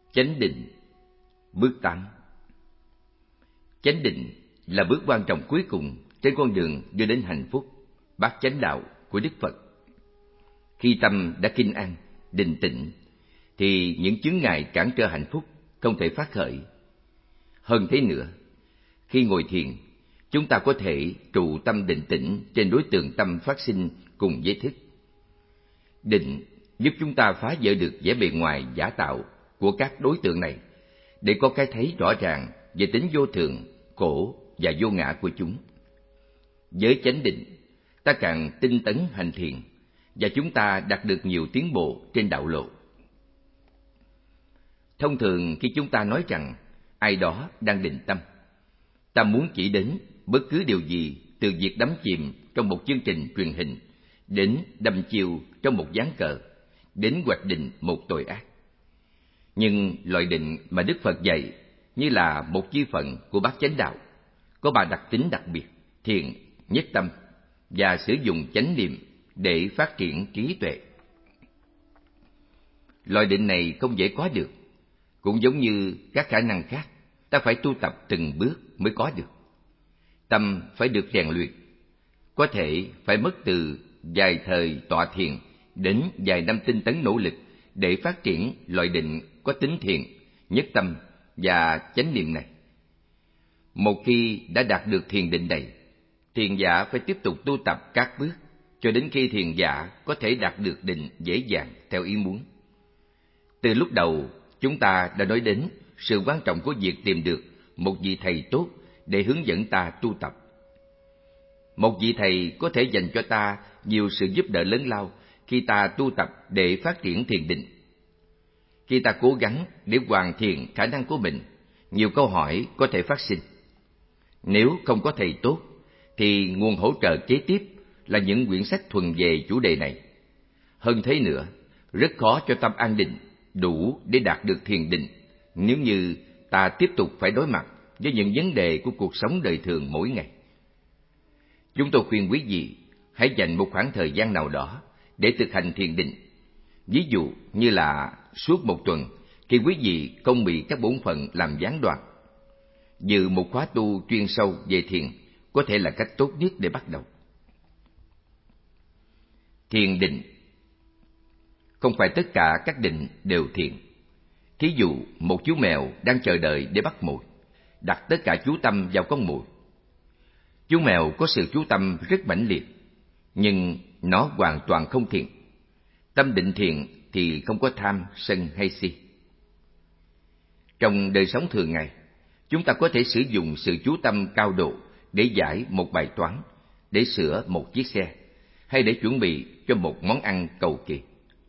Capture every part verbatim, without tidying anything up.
Chánh định. Bước tám. Chánh định là bước quan trọng cuối cùng trên con đường đưa đến hạnh phúc, bát chánh đạo của Đức Phật. Khi tâm đã kinh an, định tĩnh, thì những chướng ngại cản trở hạnh phúc không thể phát khởi. Hơn thế nữa, khi ngồi thiền, chúng ta có thể trụ tâm định tĩnh trên đối tượng tâm phát sinh cùng với thức. Định giúp chúng ta phá vỡ được vẻ bề ngoài giả tạo của các đối tượng này, để có cái thấy rõ ràng về tính vô thường, khổ và vô ngã của chúng. Với chánh định, ta càng tinh tấn hành thiền, và chúng ta đạt được nhiều tiến bộ trên đạo lộ. Thông thường khi chúng ta nói rằng ai đó đang định tâm, ta muốn chỉ đến bất cứ điều gì từ việc đắm chìm trong một chương trình truyền hình, đến đâm chiêu trong một ván cờ, đến hoạch định một tội ác. Nhưng loại định mà Đức Phật dạy như là một chi phận của bát chánh đạo, có ba đặc tính đặc biệt: thiền, nhất tâm và sử dụng chánh niệm để phát triển trí tuệ. Loại định này không dễ có được, cũng giống như các khả năng khác, ta phải tu tập từng bước mới có được. Tâm phải được rèn luyện, có thể phải mất từ vài thời tọa thiền đến vài năm tinh tấn nỗ lực để phát triển loại định có tính thiền, nhất tâm và chánh niệm này. Một khi đã đạt được thiền định này, thiền giả phải tiếp tục tu tập các bước cho đến khi thiền giả có thể đạt được định dễ dàng theo ý muốn. Từ lúc đầu, chúng ta đã nói đến sự quan trọng của việc tìm được một vị thầy tốt để hướng dẫn ta tu tập. Một vị thầy có thể dành cho ta nhiều sự giúp đỡ lớn lao khi ta tu tập để phát triển thiền định. Khi ta cố gắng để hoàn thiện khả năng của mình, nhiều câu hỏi có thể phát sinh. Nếu không có thầy tốt, thì nguồn hỗ trợ kế tiếp là những quyển sách thuần về chủ đề này. Hơn thế nữa, rất khó cho tâm an định đủ để đạt được thiền định nếu như ta tiếp tục phải đối mặt với những vấn đề của cuộc sống đời thường mỗi ngày. Chúng tôi khuyên quý vị hãy dành một khoảng thời gian nào đó để thực hành thiền định. Ví dụ như là suốt một tuần, khi quý vị không bị các bổn phận làm gián đoạn. Dự một khóa tu chuyên sâu về thiền có thể là cách tốt nhất để bắt đầu. Thiền định. Không phải tất cả các định đều thiền. Thí dụ, một chú mèo đang chờ đợi để bắt mồi, đặt tất cả chú tâm vào con mồi. Chú mèo có sự chú tâm rất mãnh liệt, nhưng nó hoàn toàn không thiền. Tâm định thiền thì không có tham, sân hay si. Trong đời sống thường ngày, chúng ta có thể sử dụng sự chú tâm cao độ để giải một bài toán, để sửa một chiếc xe, hay để chuẩn bị cho một món ăn cầu kỳ.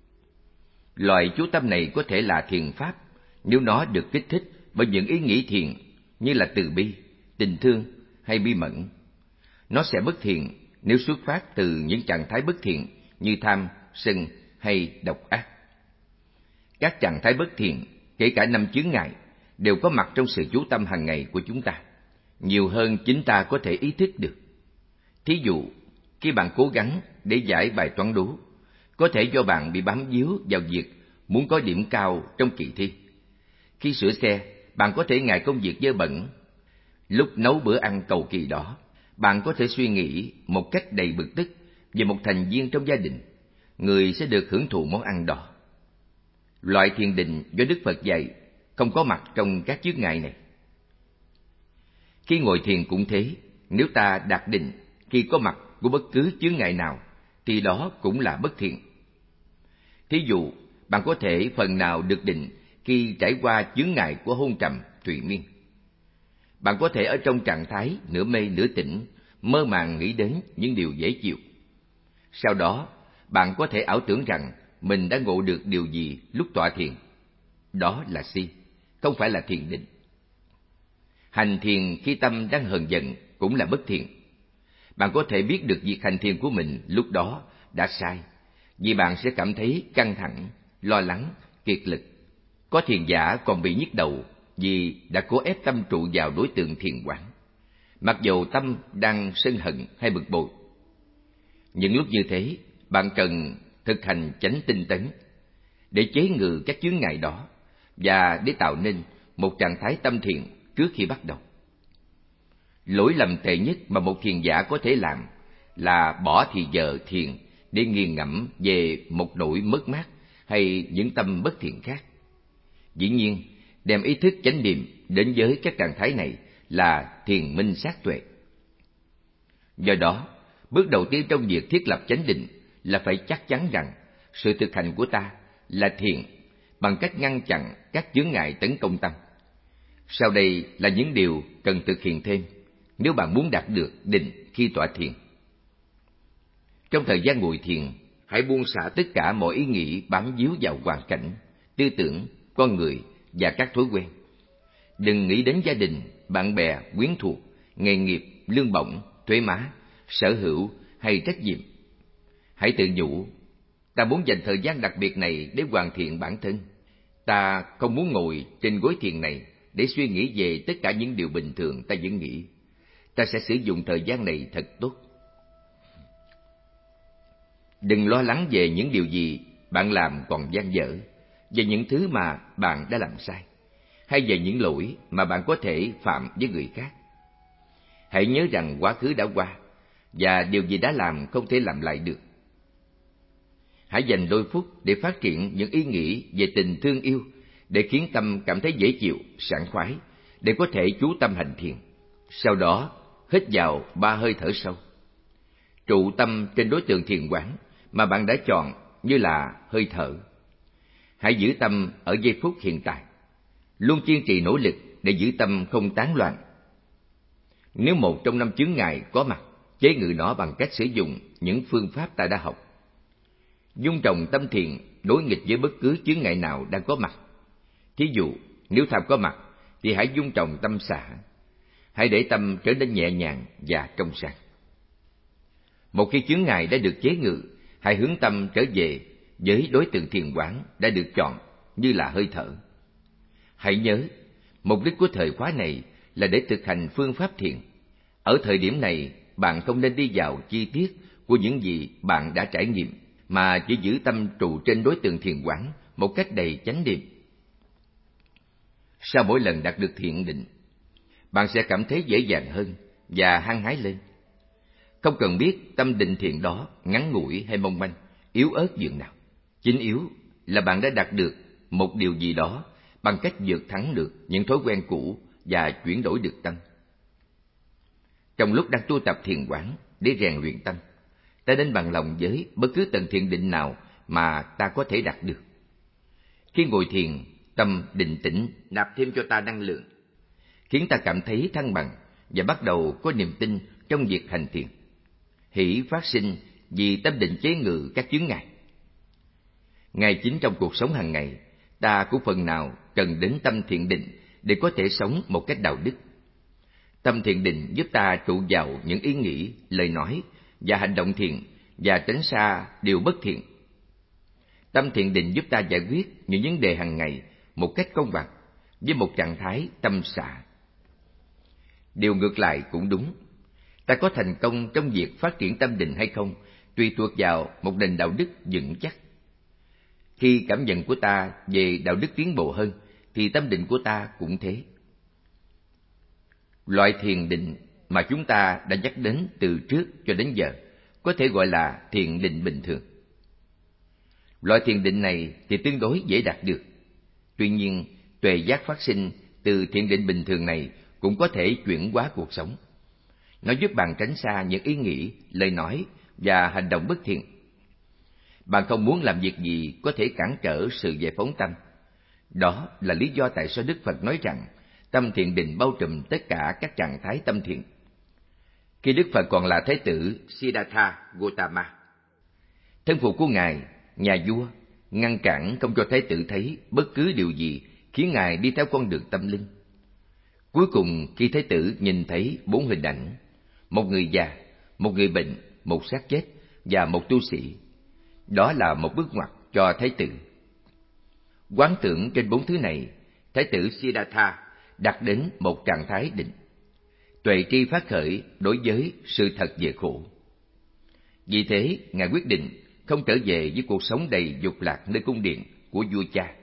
Loại chú tâm này có thể là thiền pháp nếu nó được kích thích bởi những ý nghĩ thiền như là từ bi, tình thương hay bi mẫn. Nó sẽ bất thiện nếu xuất phát từ những trạng thái bất thiện như tham, sân hay độc ác. Các trạng thái bất thiện, kể cả năm chướng ngại, đều có mặt trong sự chú tâm hàng ngày của chúng ta, nhiều hơn chính ta có thể ý thức được. Thí dụ, khi bạn cố gắng để giải bài toán đố, có thể do bạn bị bám víu vào việc muốn có điểm cao trong kỳ thi. Khi sửa xe, bạn có thể ngại công việc dơ bẩn. Lúc nấu bữa ăn cầu kỳ đó, bạn có thể suy nghĩ một cách đầy bực tức về một thành viên trong gia đình, người sẽ được hưởng thụ món ăn đó. Loại thiền định do Đức Phật dạy không có mặt trong các chướng ngại này. Khi ngồi thiền cũng thế, nếu ta đạt định khi có mặt của bất cứ chướng ngại nào, thì đó cũng là bất thiện. Thí dụ, bạn có thể phần nào được định khi trải qua chướng ngại của hôn trầm, thụy miên. Bạn có thể ở trong trạng thái nửa mê nửa tỉnh, mơ màng nghĩ đến những điều dễ chịu. Sau đó, bạn có thể ảo tưởng rằng mình đã ngộ được điều gì lúc tọa thiền. Đó là si, không phải là thiền định. Hành thiền khi tâm đang hờn giận cũng là bất thiện. Bạn có thể biết được việc hành thiền của mình lúc đó đã sai, vì bạn sẽ cảm thấy căng thẳng, lo lắng, kiệt lực. Có thiền giả còn bị nhức đầu vì đã cố ép tâm trụ vào đối tượng thiền quán, mặc dầu tâm đang sân hận hay bực bội. Những lúc như thế, bạn cần thực hành chánh tinh tấn để chế ngự các chướng ngại đó, và để tạo nên một trạng thái tâm thiền trước khi bắt đầu. Lỗi lầm tệ nhất mà một thiền giả có thể làm là bỏ thì giờ thiền để nghiền ngẫm về một nỗi mất mát hay những tâm bất thiện khác. Dĩ nhiên, đem ý thức chánh niệm đến với các trạng thái này là thiền minh sát tuệ. Do đó, bước đầu tiên trong việc thiết lập chánh định là phải chắc chắn rằng sự thực hành của ta là thiền bằng cách ngăn chặn các chướng ngại tấn công tâm. Sau đây là những điều cần thực hiện thêm nếu bạn muốn đạt được định khi tọa thiền. Trong thời gian ngồi thiền, hãy buông xả tất cả mọi ý nghĩ bám víu vào hoàn cảnh, tư tưởng, con người và các thói quen. Đừng nghĩ đến gia đình, bạn bè, quyến thuộc, nghề nghiệp, lương bổng, thuế má, sở hữu hay trách nhiệm. Hãy tự nhủ, ta muốn dành thời gian đặc biệt này để hoàn thiện bản thân. Ta không muốn ngồi trên gối thiền này để suy nghĩ về tất cả những điều bình thường ta vẫn nghĩ. Ta sẽ sử dụng thời gian này thật tốt. Đừng lo lắng về những điều gì bạn làm còn dang dở, về những thứ mà bạn đã làm sai, hay về những lỗi mà bạn có thể phạm với người khác. Hãy nhớ rằng quá khứ đã qua, và điều gì đã làm không thể làm lại được. Hãy dành đôi phút để phát triển những ý nghĩ về tình thương yêu, để khiến tâm cảm thấy dễ chịu, sảng khoái, để có thể chú tâm hành thiền. Sau đó, hít vào ba hơi thở sâu. Trụ tâm trên đối tượng thiền quán mà bạn đã chọn như là hơi thở. Hãy giữ tâm ở giây phút hiện tại, luôn kiên trì nỗ lực để giữ tâm không tán loạn. Nếu một trong năm chướng ngại có mặt, chế ngự nó bằng cách sử dụng những phương pháp ta đã học. Dung trồng tâm thiền đối nghịch với bất cứ chướng ngại nào đang có mặt. Thí dụ, nếu tham có mặt, thì hãy dung trồng tâm xả. Hãy để tâm trở nên nhẹ nhàng và trong sáng. Một khi chướng ngại đã được chế ngự, hãy hướng tâm trở về với đối tượng thiền quán đã được chọn như là hơi thở. Hãy nhớ, mục đích của thời khóa này là để thực hành phương pháp thiền. Ở thời điểm này, bạn không nên đi vào chi tiết của những gì bạn đã trải nghiệm, mà chỉ giữ tâm trụ trên đối tượng thiền quán một cách đầy chánh niệm. Sau mỗi lần đạt được thiền định, bạn sẽ cảm thấy dễ dàng hơn và hăng hái lên. Không cần biết tâm định thiền đó ngắn ngủi hay mong manh, yếu ớt dường nào. Chính yếu là bạn đã đạt được một điều gì đó bằng cách vượt thắng được những thói quen cũ và chuyển đổi được tâm. Trong lúc đang tu tập thiền quán để rèn luyện tâm, ta nên bằng lòng với bất cứ tầng thiền định nào mà ta có thể đạt được. Khi ngồi thiền, tâm định tĩnh nạp thêm cho ta năng lượng, khiến ta cảm thấy thăng bằng và bắt đầu có niềm tin trong việc hành thiền. Hỷ phát sinh vì tâm định chế ngự các chướng ngại. Ngay chính trong cuộc sống hàng ngày, ta cũng phần nào cần đến tâm thiền định để có thể sống một cách đạo đức. Tâm thiền định giúp ta trụ vào những ý nghĩ, lời nói và hành động thiện và tránh xa điều bất thiện. Tâm thiền định giúp ta giải quyết những vấn đề hàng ngày một cách công bằng, với một trạng thái tâm xả. Điều ngược lại cũng đúng. Ta có thành công trong việc phát triển tâm định hay không tùy thuộc vào một nền đạo đức vững chắc. Khi cảm nhận của ta về đạo đức tiến bộ hơn, thì tâm định của ta cũng thế. Loại thiền định mà chúng ta đã nhắc đến từ trước cho đến giờ có thể gọi là thiền định bình thường. Loại thiền định này thì tương đối dễ đạt được. Tuy nhiên, tuệ giác phát sinh từ thiền định bình thường này cũng có thể chuyển hóa cuộc sống. Nó giúp bạn tránh xa những ý nghĩ, lời nói và hành động bất thiện. Bạn không muốn làm việc gì có thể cản trở sự giải phóng tâm. Đó là lý do tại sao Đức Phật nói rằng tâm thiền định bao trùm tất cả các trạng thái tâm thiện. Khi Đức Phật còn là Thái tử Siddhartha Gautama, thân phụ của Ngài, nhà vua, ngăn cản không cho Thái tử thấy bất cứ điều gì khiến Ngài đi theo con đường tâm linh. Cuối cùng, khi Thái tử nhìn thấy bốn hình ảnh, một người già, một người bệnh, một xác chết và một tu sĩ, đó là một bước ngoặt cho Thái tử. Quán tưởng trên bốn thứ này, Thái tử Siddhartha đạt đến một trạng thái định. Tuệ tri phát khởi đối với sự thật về khổ. Vì thế, Ngài quyết định không trở về với cuộc sống đầy dục lạc nơi cung điện của vua cha,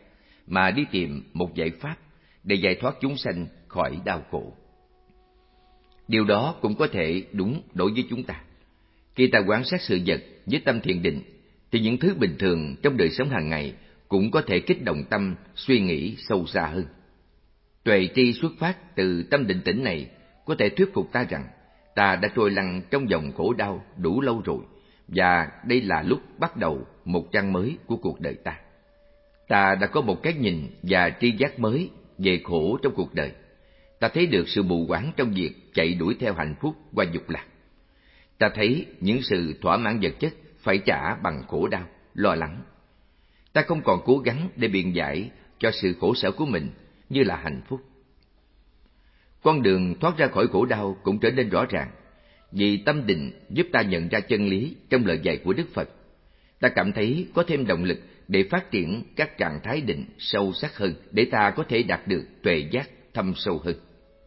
mà đi tìm một giải pháp để giải thoát chúng sanh khỏi đau khổ. Điều đó cũng có thể đúng đối với chúng ta. Khi ta quan sát sự vật với tâm thiền định, thì những thứ bình thường trong đời sống hàng ngày cũng có thể kích động tâm suy nghĩ sâu xa hơn. Tuệ tri xuất phát từ tâm định tĩnh này có thể thuyết phục ta rằng ta đã trôi lăn trong dòng khổ đau đủ lâu rồi, và đây là lúc bắt đầu một trang mới của cuộc đời ta. Ta đã có một cái nhìn và tri giác mới về khổ trong cuộc đời. Ta thấy được sự mù quáng trong việc chạy đuổi theo hạnh phúc qua dục lạc. Ta thấy những sự thỏa mãn vật chất phải trả bằng khổ đau, lo lắng. Ta không còn cố gắng để biện giải cho sự khổ sở của mình như là hạnh phúc. Con đường thoát ra khỏi khổ đau cũng trở nên rõ ràng, vì tâm định giúp ta nhận ra chân lý trong lời dạy của Đức Phật. Ta cảm thấy có thêm động lực để phát triển các trạng thái định sâu sắc hơn, để ta có thể đạt được tuệ giác thâm sâu hơn.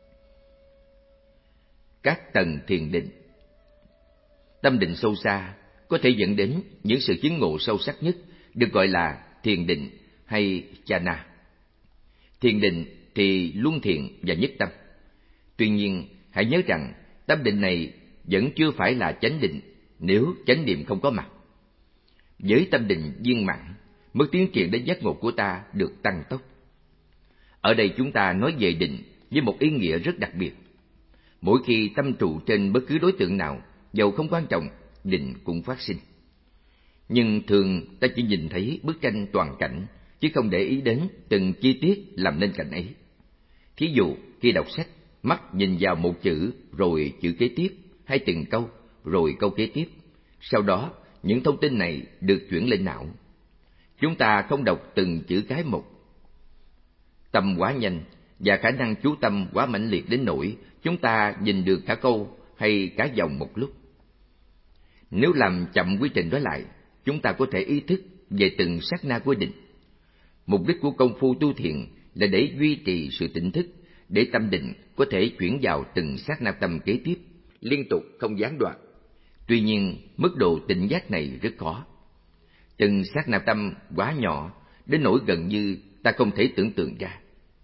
Các tầng thiền định. Tâm định sâu xa có thể dẫn đến những sự chứng ngộ sâu sắc nhất, được gọi là thiền định hay jhana. Thiền định thì luân thiện và nhất tâm. Tuy nhiên, hãy nhớ rằng tâm định này vẫn chưa phải là chánh định nếu chánh niệm không có mặt. Với tâm định viên mãn, mức tiến triển đến giác ngộ của ta được tăng tốc. Ở đây chúng ta nói về định với một ý nghĩa rất đặc biệt. Mỗi khi tâm trụ trên bất cứ đối tượng nào, dầu không quan trọng, định cũng phát sinh. Nhưng thường ta chỉ nhìn thấy bức tranh toàn cảnh, chứ không để ý đến từng chi tiết làm nên cảnh ấy. Thí dụ, khi đọc sách, mắt nhìn vào một chữ rồi chữ kế tiếp, hay từng câu rồi câu kế tiếp. Sau đó, những thông tin này được chuyển lên não. Chúng ta không đọc từng chữ cái một. Tâm quá nhanh và khả năng chú tâm quá mãnh liệt đến nỗi chúng ta nhìn được cả câu hay cả dòng một lúc. Nếu làm chậm quy trình đó lại, chúng ta có thể ý thức về từng sát na của định. Mục đích của công phu tu thiền là để duy trì sự tỉnh thức, để tâm định có thể chuyển vào từng sát na tâm kế tiếp, liên tục không gián đoạn. Tuy nhiên, mức độ tỉnh giác này rất khó. Từng sát na tâm quá nhỏ, đến nỗi gần như ta không thể tưởng tượng ra.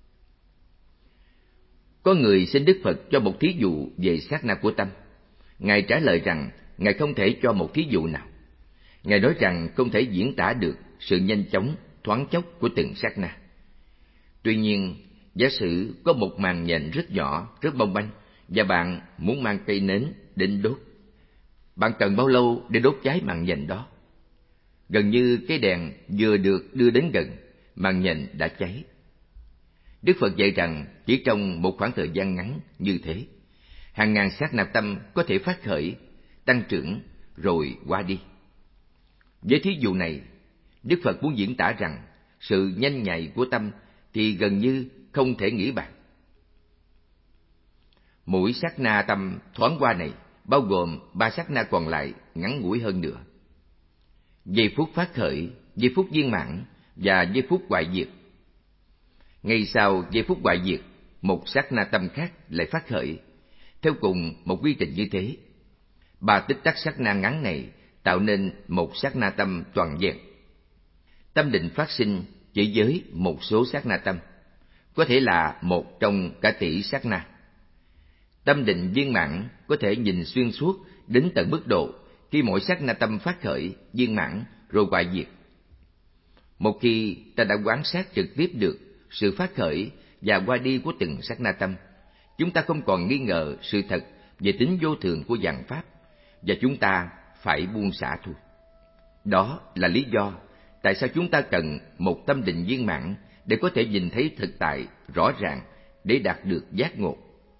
Có người xin Đức Phật cho một thí dụ về sát na của tâm. Ngài trả lời rằng Ngài không thể cho một thí dụ nào. Ngài nói rằng không thể diễn tả được sự nhanh chóng, thoáng chốc của từng sát na. Tuy nhiên, giả sử có một màn nhện rất nhỏ, rất mong manh, và bạn muốn mang cây nến đến đốt. Bạn cần bao lâu để đốt cháy màn nhện đó? Gần như cái đèn vừa được đưa đến gần, màn nhện đã cháy. Đức Phật dạy rằng chỉ trong một khoảng thời gian ngắn như thế, hàng ngàn sát na tâm có thể phát khởi, tăng trưởng rồi qua đi. Với thí dụ này, Đức Phật muốn diễn tả rằng sự nhanh nhạy của tâm thì gần như không thể nghĩ bàn. Mỗi sát na tâm thoáng qua này bao gồm ba sát na còn lại ngắn ngủi hơn nữa. Giây phút phát khởi, giây phút viên mãn và giây phút hoại diệt. Ngay sau giây phút hoại diệt, một sát na tâm khác lại phát khởi, theo cùng một quy trình như thế. Ba tích tắc sát na ngắn này tạo nên một sát na tâm toàn vẹn. Tâm định phát sinh chỉ với một số sát na tâm, có thể là một trong cả tỷ sát na. Tâm định viên mãn có thể nhìn xuyên suốt đến tận mức độ khi mỗi sát na tâm phát khởi, viên mãn rồi hoại diệt. Một khi ta đã quan sát trực tiếp được sự phát khởi và qua đi của từng sát na tâm, chúng ta không còn nghi ngờ sự thật về tính vô thường của vạn pháp, và chúng ta phải buông xả thôi. Đó là lý do tại sao chúng ta cần một tâm định viên mãn để có thể nhìn thấy thực tại rõ ràng, để đạt được giác ngộ.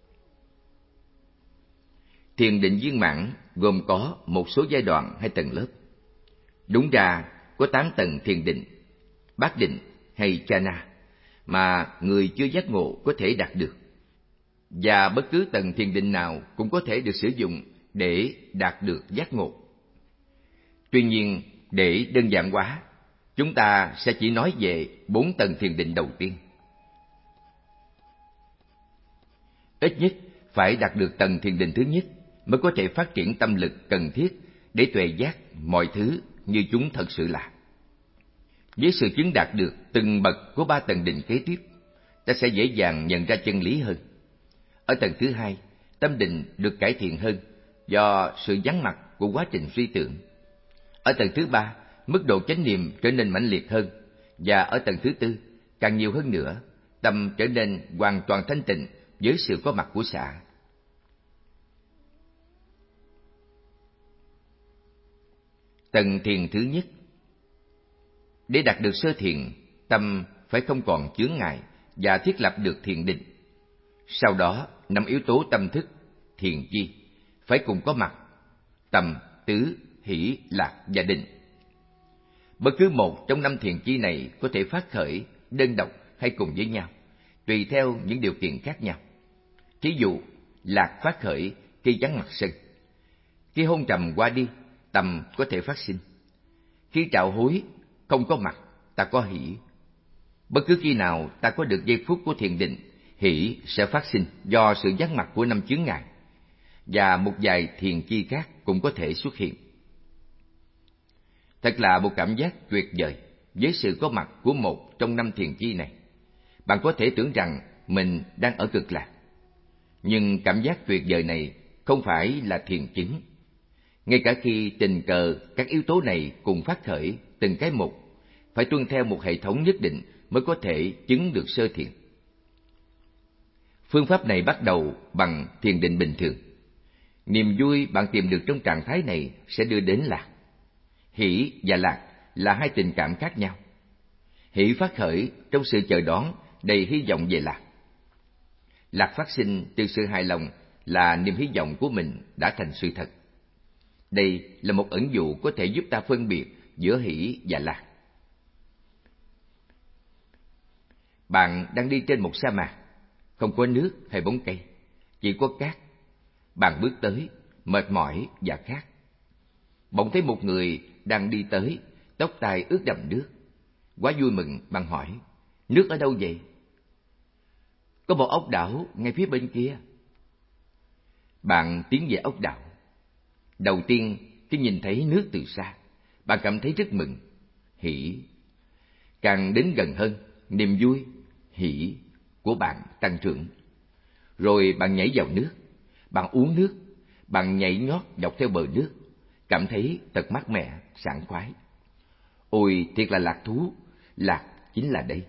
Thiền định viên mãn gồm có một số giai đoạn hay tầng lớp. Đúng ra có tám tầng thiền định, bát định hay jhana mà người chưa giác ngộ có thể đạt được. Và bất cứ tầng thiền định nào cũng có thể được sử dụng để đạt được giác ngộ. Tuy nhiên, để đơn giản hóa, chúng ta sẽ chỉ nói về bốn tầng thiền định đầu tiên. Ít nhất phải đạt được tầng thiền định thứ nhất mới có thể phát triển tâm lực cần thiết để tuệ giác mọi thứ như chúng thật sự là. Với sự chứng đạt được từng bậc của ba tầng định kế tiếp, ta sẽ dễ dàng nhận ra chân lý hơn. Ở tầng thứ hai, tâm định được cải thiện hơn do sự vắng mặt của quá trình suy tưởng. Ở tầng thứ ba, mức độ chánh niệm trở nên mãnh liệt hơn, và ở tầng thứ tư, càng nhiều hơn nữa, tâm trở nên hoàn toàn thanh tịnh với sự có mặt của xả. Tầng thiền thứ nhất. Để đạt được sơ thiền, tâm phải không còn chướng ngại và thiết lập được thiền định. Sau đó, năm yếu tố tâm thức, thiền chi, phải cùng có mặt: tâm, tứ, hỷ, lạc và định. Bất cứ một trong năm thiền chi này có thể phát khởi đơn độc hay cùng với nhau, tùy theo những điều kiện khác nhau. Thí dụ, lạc phát khởi khi vắng mặt sân. Khi hôn trầm qua đi, tâm có thể phát sinh. Khi trạo hối không có mặt, ta có hỷ. Bất cứ khi nào ta có được giây phút của thiền định, hỷ sẽ phát sinh do sự vắng mặt của năm chướng ngại, và một vài thiền chi khác cũng có thể xuất hiện. Thật là một cảm giác tuyệt vời với sự có mặt của một trong năm thiền chi này. Bạn có thể tưởng rằng mình đang ở cực lạc, nhưng cảm giác tuyệt vời này không phải là thiền chứng. Ngay cả khi tình cờ các yếu tố này cùng phát khởi từng cái một, phải tuân theo một hệ thống nhất định mới có thể chứng được sơ thiền. Phương pháp này bắt đầu bằng thiền định bình thường. Niềm vui bạn tìm được trong trạng thái này sẽ đưa đến lạc. Hỷ và lạc là hai tình cảm khác nhau. Hỷ phát khởi trong sự chờ đón đầy hy vọng về lạc. Lạc phát sinh từ sự hài lòng là niềm hy vọng của mình đã thành sự thật. Đây là một ẩn dụ có thể giúp ta phân biệt giữa hỷ và lạc. Bạn đang đi trên một sa mạc, không có nước hay bóng cây, chỉ có cát. Bạn bước tới, mệt mỏi và khát. Bỗng thấy một người đang đi tới, tóc tai ướt đẫm nước. Quá vui mừng, bạn hỏi: nước ở đâu vậy? Có một ốc đảo ngay phía bên kia. Bạn tiến về ốc đảo. Đầu tiên, khi nhìn thấy nước từ xa, bạn cảm thấy rất mừng, hỷ. Càng đến gần hơn, niềm vui, hỷ của bạn tăng trưởng. Rồi bạn nhảy vào nước, bạn uống nước, bạn nhảy nhót dọc theo bờ nước, cảm thấy thật mát mẻ, sảng khoái. Ôi, thiệt là lạc thú, lạc chính là đây.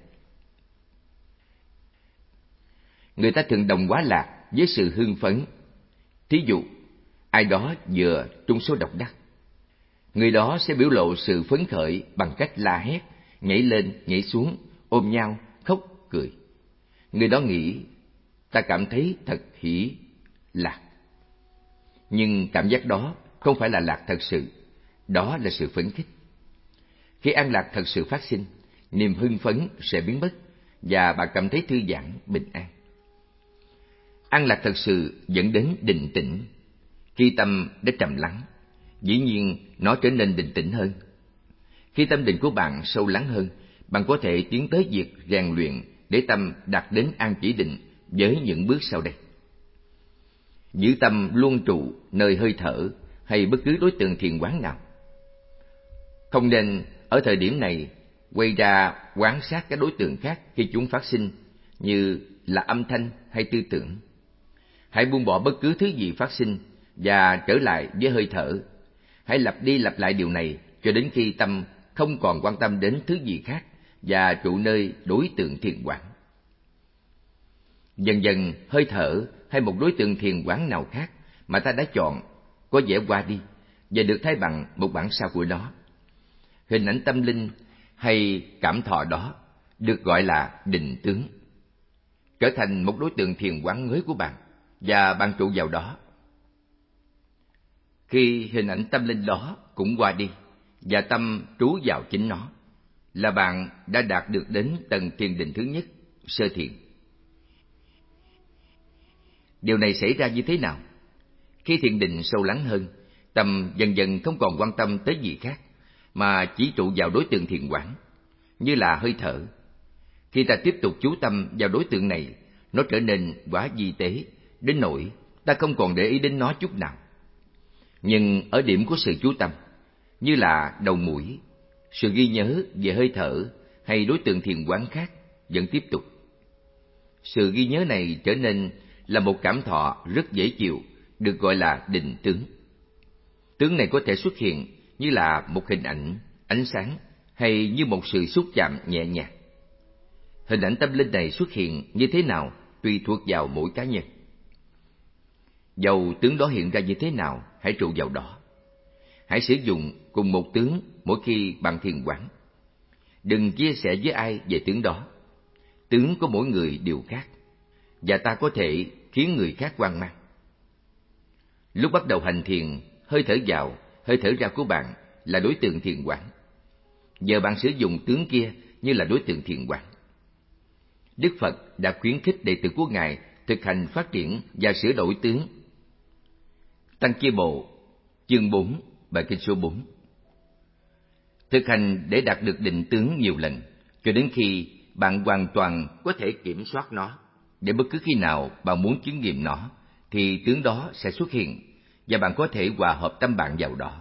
Người ta thường đồng hóa lạc với sự hưng phấn. Thí dụ, ai đó vừa trúng số độc đắc, người đó sẽ biểu lộ sự phấn khởi bằng cách la hét, nhảy lên, nhảy xuống, ôm nhau, khóc, cười. Người đó nghĩ: ta cảm thấy thật hỷ, lạc. Nhưng cảm giác đó không phải là lạc thật sự, đó là sự phấn khích. Khi an lạc thật sự phát sinh, niềm hưng phấn sẽ biến mất và bạn cảm thấy thư giãn, bình an. An lạc thật sự dẫn đến định tĩnh. Khi tâm đã trầm lắng, dĩ nhiên nó trở nên định tĩnh hơn. Khi tâm định của bạn sâu lắng hơn, bạn có thể tiến tới việc rèn luyện để tâm đạt đến an chỉ định với những bước sau đây. Giữ tâm luôn trụ nơi hơi thở hay bất cứ đối tượng thiền quán nào. Không nên ở thời điểm này quay ra quan sát các đối tượng khác khi chúng phát sinh, như là âm thanh hay tư tưởng. Hãy buông bỏ bất cứ thứ gì phát sinh và trở lại với hơi thở. Hãy lặp đi lặp lại điều này cho đến khi tâm không còn quan tâm đến thứ gì khác và trụ nơi đối tượng thiền quán. Dần dần, hơi thở hay một đối tượng thiền quán nào khác mà ta đã chọn có vẻ qua đi và được thay bằng một bản sao của nó. Hình ảnh tâm linh hay cảm thọ đó được gọi là định tướng, trở thành một đối tượng thiền quán mới của bạn, và bạn trụ vào đó. Khi hình ảnh tâm linh đó cũng qua đi và tâm trú vào chính nó, là bạn đã đạt được đến tầng thiền định thứ nhất, sơ thiền. Điều này xảy ra như thế nào? Khi thiền định sâu lắng hơn, tâm dần dần không còn quan tâm tới gì khác, mà chỉ trụ vào đối tượng thiền quán, như là hơi thở. Khi ta tiếp tục chú tâm vào đối tượng này, nó trở nên quá vi tế, đến nỗi ta không còn để ý đến nó chút nào. Nhưng ở điểm của sự chú tâm, như là đầu mũi, Sự ghi nhớ về hơi thở hay đối tượng thiền quán khác vẫn tiếp tục. Sự ghi nhớ này trở nên là một cảm thọ rất dễ chịu, được gọi là định tướng. Tướng này có thể xuất hiện như là một hình ảnh, ánh sáng hay như một sự xúc chạm nhẹ nhàng. Hình ảnh tâm linh này xuất hiện như thế nào tùy thuộc vào mỗi cá nhân. Dầu tướng đó hiện ra như thế nào, hãy trụ vào đó. Hãy sử dụng cùng một tướng mỗi khi bạn thiền quán. Đừng chia sẻ với ai về tướng đó. Tướng của mỗi người đều khác, và ta có thể khiến người khác hoang mang. Lúc bắt đầu hành thiền, hơi thở vào, hơi thở ra của bạn là đối tượng thiền quán. Giờ bạn sử dụng tướng kia như là đối tượng thiền quán. Đức Phật đã khuyến khích đệ tử của Ngài thực hành phát triển và sửa đổi tướng. Tăng Chi Bộ, chương bốn, bài kinh số bốn. Thực hành để đạt được định tướng nhiều lần, cho đến khi bạn hoàn toàn có thể kiểm soát nó, để bất cứ khi nào bạn muốn chứng nghiệm nó, thì tướng đó sẽ xuất hiện, và bạn có thể hòa hợp tâm bạn vào đó.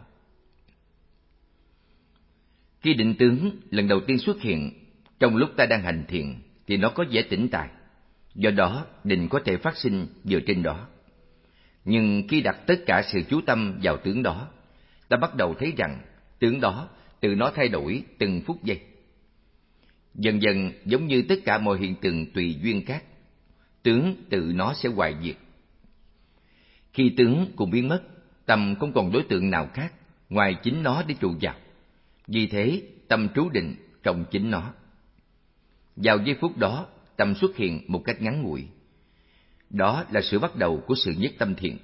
Khi định tướng lần đầu tiên xuất hiện, trong lúc ta đang hành thiền, thì nó có vẻ tĩnh tại, do đó định có thể phát sinh dựa trên đó. Nhưng khi đặt tất cả sự chú tâm vào tướng đó, ta bắt đầu thấy rằng tướng đó tự nó thay đổi từng phút giây. Dần dần, giống như tất cả mọi hiện tượng tùy duyên khác, tướng tự nó sẽ hoại diệt. Khi tướng cùng biến mất, tâm không còn đối tượng nào khác ngoài chính nó để trụ vào. Vì thế, tâm trú định trong chính nó. Vào giây phút đó, tâm xuất hiện một cách ngắn ngủi. Đó là sự bắt đầu của sự nhất tâm thiền.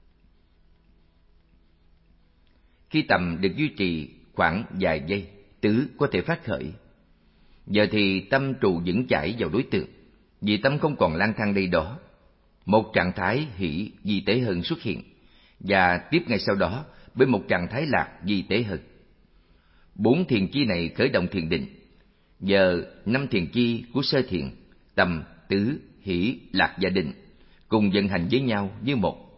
Khi tâm được duy trì khoảng vài giây, tứ có thể phát khởi. Giờ thì tâm trụ vững chãi vào đối tượng, vì tâm không còn lang thang đây đó. Một trạng thái hỷ vi tế hơn xuất hiện, và tiếp ngay sau đó với một trạng thái lạc vi tế hơn. Bốn thiền chi này khởi động thiền định. Giờ năm thiền chi của sơ thiền, tâm, tứ, hỷ, lạc và định cùng vận hành với nhau như một.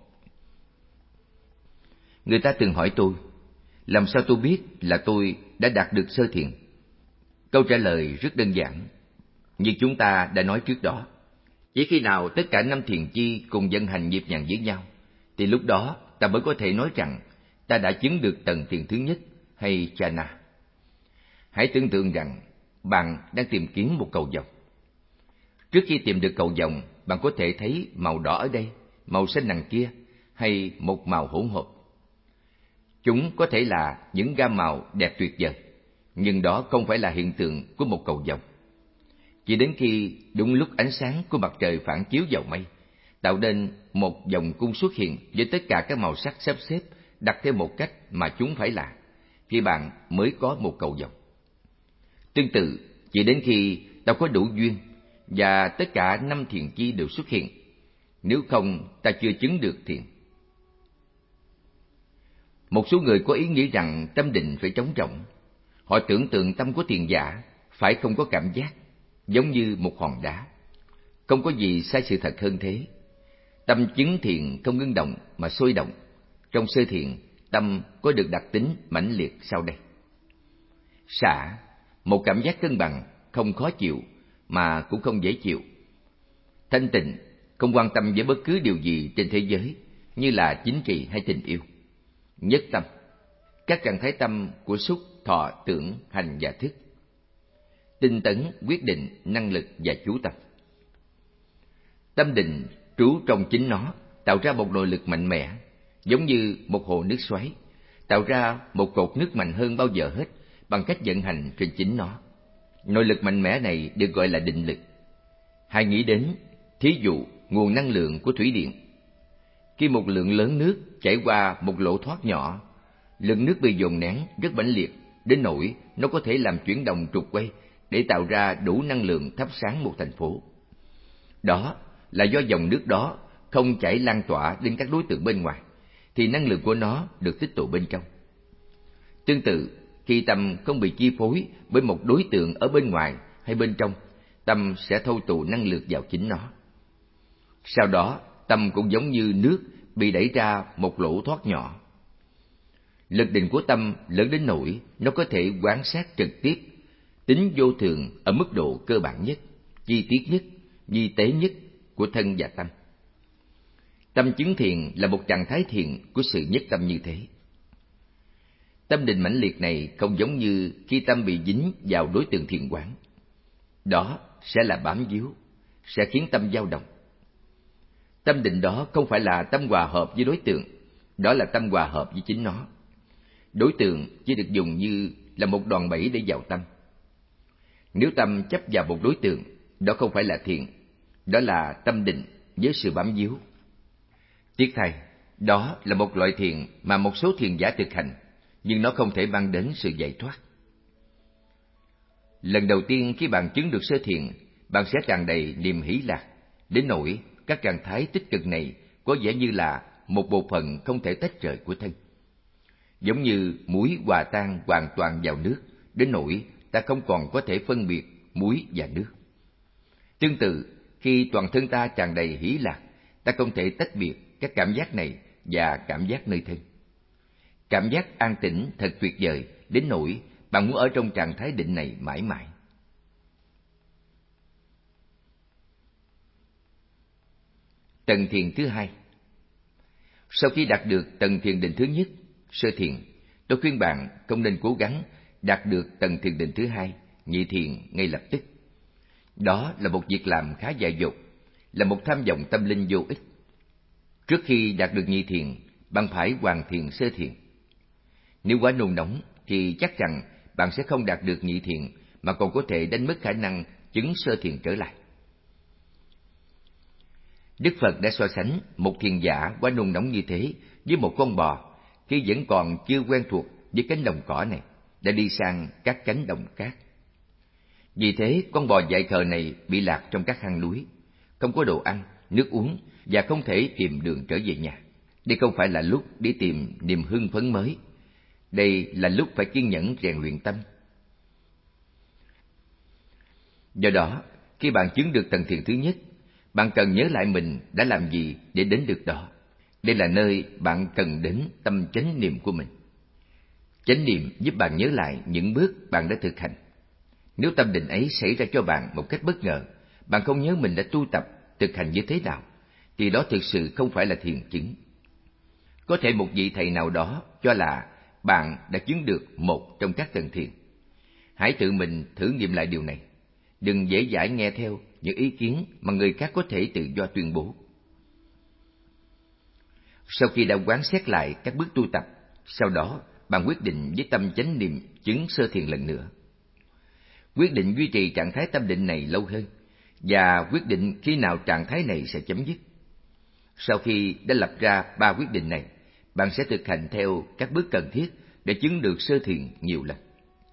Người ta từng hỏi tôi, làm sao tôi biết là tôi đã đạt được sơ thiền? Câu trả lời rất đơn giản, như chúng ta đã nói trước đó. Chỉ khi nào tất cả năm thiền chi cùng vận hành nhịp nhàng với nhau, thì lúc đó ta mới có thể nói rằng ta đã chứng được tầng thiền thứ nhất hay chana. Hãy tưởng tượng rằng bạn đang tìm kiếm một cầu vồng. Trước khi tìm được cầu vồng, bạn có thể thấy màu đỏ ở đây, màu xanh đằng kia, hay một màu hỗn hợp. Chúng có thể là những gam màu đẹp tuyệt vời, nhưng đó không phải là hiện tượng của một cầu vồng. Chỉ đến khi đúng lúc ánh sáng của mặt trời phản chiếu vào mây, tạo nên một vòng cung xuất hiện với tất cả các màu sắc sắp xếp đặt theo một cách mà chúng phải là, thì bạn mới có một cầu vồng. Tương tự, chỉ đến khi ta có đủ duyên và tất cả năm thiền chi đều xuất hiện, nếu không ta chưa chứng được thiền. Một số người có ý nghĩ rằng tâm định phải trống rỗng. Họ tưởng tượng tâm của thiền giả phải không có cảm giác, giống như một hòn đá. Không có gì sai sự thật hơn thế. Tâm chứng thiền không ngưng động mà sôi động. Trong sơ thiền, tâm có được đặc tính mãnh liệt sau đây. Xả, một cảm giác cân bằng, không khó chịu mà cũng không dễ chịu. Thanh tịnh, không quan tâm với bất cứ điều gì trên thế giới, như là chính trị hay tình yêu. Nhất tâm, các trạng thái tâm của xúc, thọ, tưởng, hành và thức. Tinh tấn, quyết định, năng lực và chú tâm. Tâm định trú trong chính nó, tạo ra một nội lực mạnh mẽ, giống như một hồ nước xoáy, tạo ra một cột nước mạnh hơn bao giờ hết bằng cách vận hành trên chính nó. Nội lực mạnh mẽ này được gọi là định lực. Hãy nghĩ đến, thí dụ, nguồn năng lượng của thủy điện. Khi một lượng lớn nước chảy qua một lỗ thoát nhỏ, lượng nước bị dồn nén rất mãnh liệt, đến nỗi nó có thể làm chuyển động trục quay để tạo ra đủ năng lượng thắp sáng một thành phố. Đó là do dòng nước đó không chảy lan tỏa đến các đối tượng bên ngoài, thì năng lượng của nó được tích tụ bên trong. Tương tự, khi tâm không bị chi phối bởi một đối tượng ở bên ngoài hay bên trong, tâm sẽ thâu tụ năng lượng vào chính nó. Sau đó, tâm cũng giống như nước bị đẩy ra một lỗ thoát nhỏ. Lực định của tâm lớn đến nỗi nó có thể quan sát trực tiếp tính vô thường ở mức độ cơ bản nhất, chi tiết nhất, vi tế nhất của thân và tâm. Tâm chứng thiền là một trạng thái thiền của sự nhất tâm như thế. Tâm định mãnh liệt này không giống như khi tâm bị dính vào đối tượng thiền quán. Đó sẽ là bám víu, sẽ khiến tâm dao động. Tâm định đó không phải là tâm hòa hợp với đối tượng, đó là tâm hòa hợp với chính nó. Đối tượng chỉ được dùng như là một đòn bẩy để vào tâm. Nếu tâm chấp vào một đối tượng, đó không phải là thiền, đó là tâm định với sự bám víu. Tiếc thay, đó là một loại thiền mà một số thiền giả thực hành, nhưng nó không thể mang đến sự giải thoát. Lần đầu tiên khi bạn chứng được sơ thiền, bạn sẽ tràn đầy niềm hỷ lạc, đến nỗi các trạng thái tích cực này có vẻ như là một bộ phận không thể tách rời của thân. Giống như muối hòa tan hoàn toàn vào nước, đến nỗi ta không còn có thể phân biệt muối và nước. Tương tự, khi toàn thân ta tràn đầy hỷ lạc, ta không thể tách biệt các cảm giác này và cảm giác nơi thân. Cảm giác an tĩnh thật tuyệt vời, đến nỗi bạn muốn ở trong trạng thái định này mãi mãi. Tầng thiền thứ hai. Sau khi đạt được tầng thiền định thứ nhất, sơ thiền, tôi khuyên bạn không nên cố gắng đạt được tầng thiền định thứ hai, nhị thiền ngay lập tức. Đó là một việc làm khá dại dột, là một tham vọng tâm linh vô ích. Trước khi đạt được nhị thiền, bạn phải hoàn thiền sơ thiền. Nếu quá nôn nóng thì chắc chắn bạn sẽ không đạt được nhị thiền, mà còn có thể đánh mất khả năng chứng sơ thiền trở lại. Đức Phật đã so sánh một thiền giả quá nôn nóng như thế với một con bò khi vẫn còn chưa quen thuộc với cánh đồng cỏ này, đã đi sang các cánh đồng cát. Vì thế, con bò dại khờ này bị lạc trong các hang núi, không có đồ ăn, nước uống và không thể tìm đường trở về nhà. Đây không phải là lúc đi tìm niềm hưng phấn mới. Đây là lúc phải kiên nhẫn rèn luyện tâm. Do đó, khi bạn chứng được tầng thiền thứ nhất, bạn cần nhớ lại mình đã làm gì để đến được đó. Đây là nơi bạn cần đến tâm chánh niệm của mình. Chánh niệm giúp bạn nhớ lại những bước bạn đã thực hành. Nếu tâm định ấy xảy ra cho bạn một cách bất ngờ, bạn không nhớ mình đã tu tập, thực hành như thế nào, thì đó thực sự không phải là thiền chứng. Có thể một vị thầy nào đó cho là bạn đã chứng được một trong các tầng thiền. Hãy tự mình thử nghiệm lại điều này. Đừng dễ dãi nghe theo những ý kiến mà người khác có thể tự do tuyên bố. Sau khi đã quán xét lại các bước tu tập, sau đó bạn quyết định với tâm chánh niệm chứng sơ thiền lần nữa. Quyết định duy trì trạng thái tâm định này lâu hơn, và quyết định khi nào trạng thái này sẽ chấm dứt. Sau khi đã lập ra ba quyết định này, bạn sẽ thực hành theo các bước cần thiết để chứng được sơ thiền nhiều lần.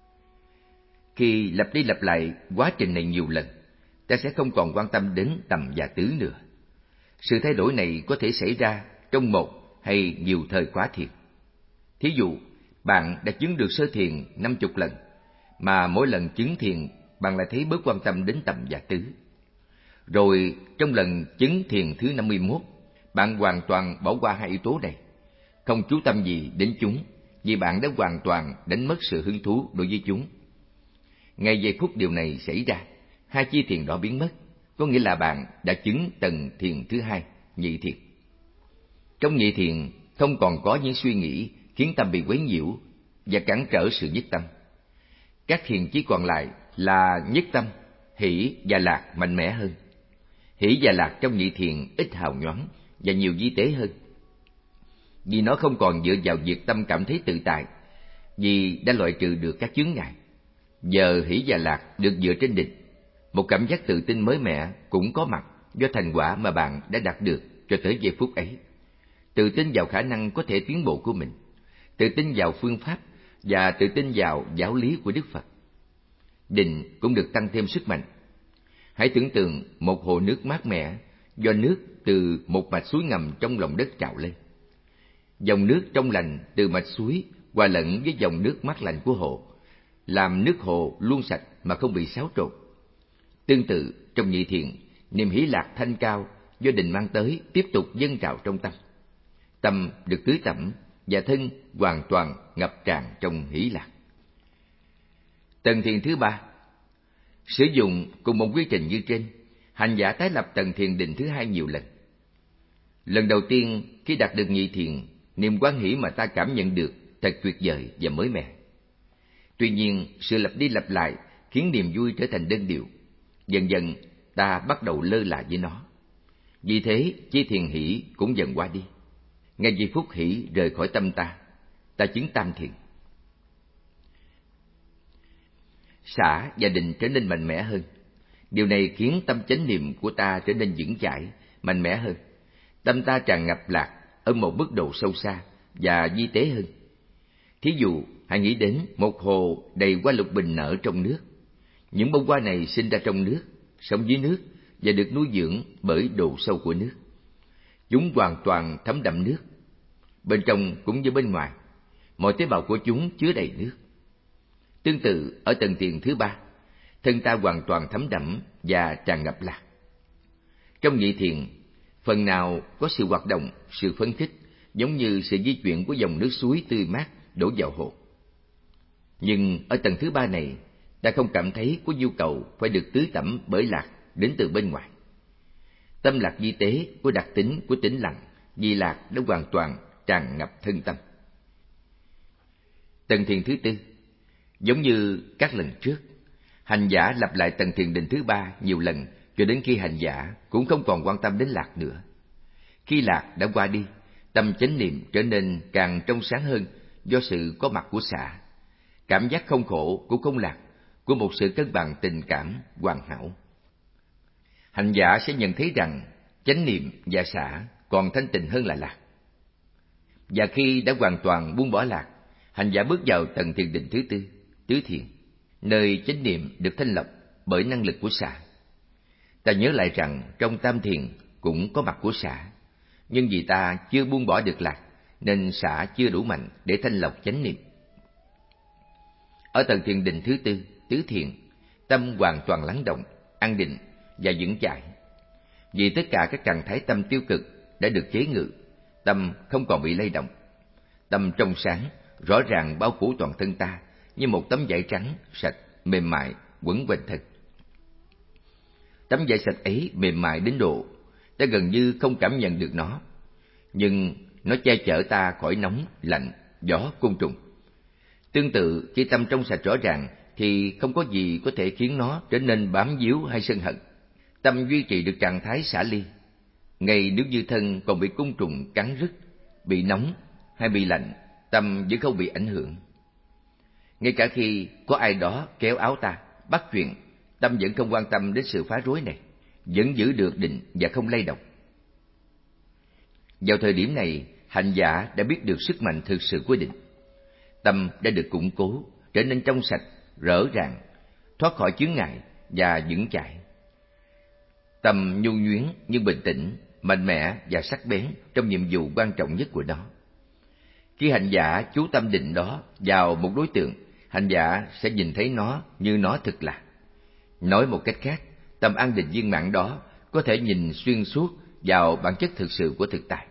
Khi lặp đi lặp lại quá trình này nhiều lần, ta sẽ không còn quan tâm đến tầm và tứ nữa. Sự thay đổi này có thể xảy ra trong một hay nhiều thời khóa thiền. Thí dụ, bạn đã chứng được sơ thiền năm chục lần, mà mỗi lần chứng thiền bạn lại thấy bớt quan tâm đến tầm và tứ. Rồi trong lần chứng thiền thứ năm mươi mốt, bạn hoàn toàn bỏ qua hai yếu tố này, không chú tâm gì đến chúng, vì bạn đã hoàn toàn đánh mất sự hứng thú đối với chúng. Ngay giây phút điều này xảy ra, hai chi thiền đó biến mất, có nghĩa là bạn đã chứng tầng thiền thứ hai, nhị thiền. Trong nhị thiền không còn có những suy nghĩ khiến tâm bị quấy nhiễu và cản trở sự nhất tâm. Các thiền chỉ còn lại là nhất tâm, hỷ và lạc mạnh mẽ hơn. Hỷ và lạc trong nhị thiền ít hào nhoáng và nhiều vi tế hơn, vì nó không còn dựa vào việc tâm cảm thấy tự tại, vì đã loại trừ được các chướng ngại. Giờ hỷ và lạc được dựa trên định, một cảm giác tự tin mới mẻ cũng có mặt do thành quả mà bạn đã đạt được cho tới giây phút ấy. Tự tin vào khả năng có thể tiến bộ của mình, tự tin vào phương pháp và tự tin vào giáo lý của Đức Phật. Định cũng được tăng thêm sức mạnh. Hãy tưởng tượng một hồ nước mát mẻ do nước từ một mạch suối ngầm trong lòng đất trào lên. Dòng nước trong lành từ mạch suối hòa lẫn với dòng nước mát lạnh của hồ, làm nước hồ luôn sạch mà không bị xáo trộn. Tương tự, trong nhị thiền, niềm hỷ lạc thanh cao do định mang tới tiếp tục dâng trào trong tâm. Tâm được tưới tẩm, và thân hoàn toàn ngập tràn trong hỷ lạc. Tầng thiền thứ ba, sử dụng cùng một quy trình như trên, hành giả tái lập tầng thiền định thứ hai nhiều lần. Lần đầu tiên, khi đạt được nhị thiền, niềm hoan hỷ mà ta cảm nhận được thật tuyệt vời và mới mẻ. Tuy nhiên, sự lặp đi lặp lại khiến niềm vui trở thành đơn điệu. Dần dần, ta bắt đầu lơ là với nó. Vì thế, chi thiền hỷ cũng dần qua đi. Ngay giây phút hỷ rời khỏi tâm ta, ta chứng tam thiền. Xả và định trở nên mạnh mẽ hơn. Điều này khiến tâm chánh niệm của ta trở nên vững chãi, mạnh mẽ hơn. Tâm ta tràn ngập lạc ở một mức độ sâu xa và vi tế hơn. Thí dụ, hãy nghĩ đến một hồ đầy hoa lục bình nở trong nước. Những bông hoa này sinh ra trong nước, sống dưới nước và được nuôi dưỡng bởi độ sâu của nước. Chúng hoàn toàn thấm đậm nước. Bên trong cũng như bên ngoài, mọi tế bào của chúng chứa đầy nước. Tương tự, ở tầng thiền thứ ba, thân ta hoàn toàn thấm đẫm và tràn ngập lạc. Trong nhị thiền, phần nào có sự hoạt động, sự phấn khích, giống như sự di chuyển của dòng nước suối tươi mát đổ vào hồ. Nhưng ở tầng thứ ba này, ta không cảm thấy có nhu cầu phải được tưới tẩm bởi lạc đến từ bên ngoài. Tâm lạc vi tế có đặc tính của tĩnh lặng, vì lạc đã hoàn toàn tràn ngập thân tâm. Tầng thiền thứ tư, giống như các lần trước, hành giả lặp lại tầng thiền định thứ ba nhiều lần cho đến khi hành giả cũng không còn quan tâm đến lạc nữa. Khi lạc đã qua đi, tâm chánh niệm trở nên càng trong sáng hơn do sự có mặt của xả, cảm giác không khổ cũng không lạc, của một sự cân bằng tình cảm hoàn hảo. Hành giả sẽ nhận thấy rằng chánh niệm và xả còn thanh tịnh hơn là lạc. Và khi đã hoàn toàn buông bỏ lạc, hành giả bước vào tầng thiền định thứ tư, tứ thiền, nơi chánh niệm được thanh lọc bởi năng lực của xả. Ta nhớ lại rằng trong tam thiền cũng có mặt của xả, nhưng vì ta chưa buông bỏ được lạc, nên xả chưa đủ mạnh để thanh lọc chánh niệm. Ở tầng thiền định thứ tư, tứ thiền, tâm hoàn toàn lắng động, an định và vững chãi. Vì tất cả các trạng thái tâm tiêu cực đã được chế ngự, tâm không còn bị lay động. Tâm trong sáng, rõ ràng bao phủ toàn thân ta như một tấm vải trắng, sạch, mềm mại, quấn quanh thân. Tấm vải sạch ấy mềm mại đến độ ta gần như không cảm nhận được nó, nhưng nó che chở ta khỏi nóng, lạnh, gió, côn trùng. Tương tự, khi tâm trong sạch rõ ràng thì không có gì có thể khiến nó trở nên bám víu hay sân hận. Tâm duy trì được trạng thái xả ly. Ngay nếu như thân còn bị côn trùng cắn rứt, bị nóng hay bị lạnh, tâm vẫn không bị ảnh hưởng. Ngay cả khi có ai đó kéo áo ta, bắt chuyện, tâm vẫn không quan tâm đến sự phá rối này, vẫn giữ được định và không lay động. Vào thời điểm này, hành giả đã biết được sức mạnh thực sự của định. Tâm đã được củng cố, trở nên trong sạch, rỡ ràng, thoát khỏi chướng ngại và vững chãi. Tâm nhu nhuyễn nhưng bình tĩnh, mạnh mẽ và sắc bén trong nhiệm vụ quan trọng nhất của nó. Khi hành giả chú tâm định đó vào một đối tượng, hành giả sẽ nhìn thấy nó như nó thực là. Nói một cách khác, tâm an định viên mãn đó có thể nhìn xuyên suốt vào bản chất thực sự của thực tại.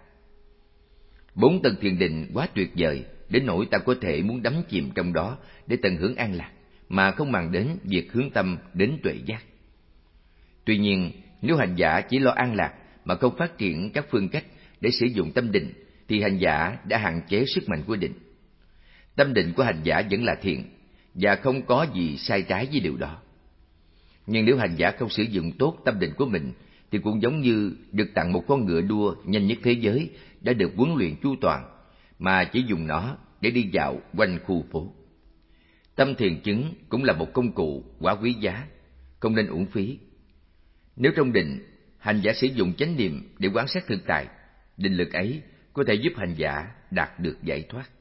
Bốn tầng thiền định quá tuyệt vời đến nỗi ta có thể muốn đắm chìm trong đó để tận hưởng an lạc, mà không màng đến việc hướng tâm đến tuệ giác. Tuy nhiên, nếu hành giả chỉ lo an lạc mà không phát triển các phương cách để sử dụng tâm định, thì hành giả đã hạn chế sức mạnh của định. Tâm định của hành giả vẫn là thiện, và không có gì sai trái với điều đó. Nhưng nếu hành giả không sử dụng tốt tâm định của mình, thì cũng giống như được tặng một con ngựa đua nhanh nhất thế giới đã được huấn luyện chu toàn, mà chỉ dùng nó để đi dạo quanh khu phố. Tâm thiền chứng cũng là một công cụ quá quý giá, không nên uổng phí. Nếu trong định, hành giả sử dụng chánh niệm để quan sát thực tại, định lực ấy có thể giúp hành giả đạt được giải thoát.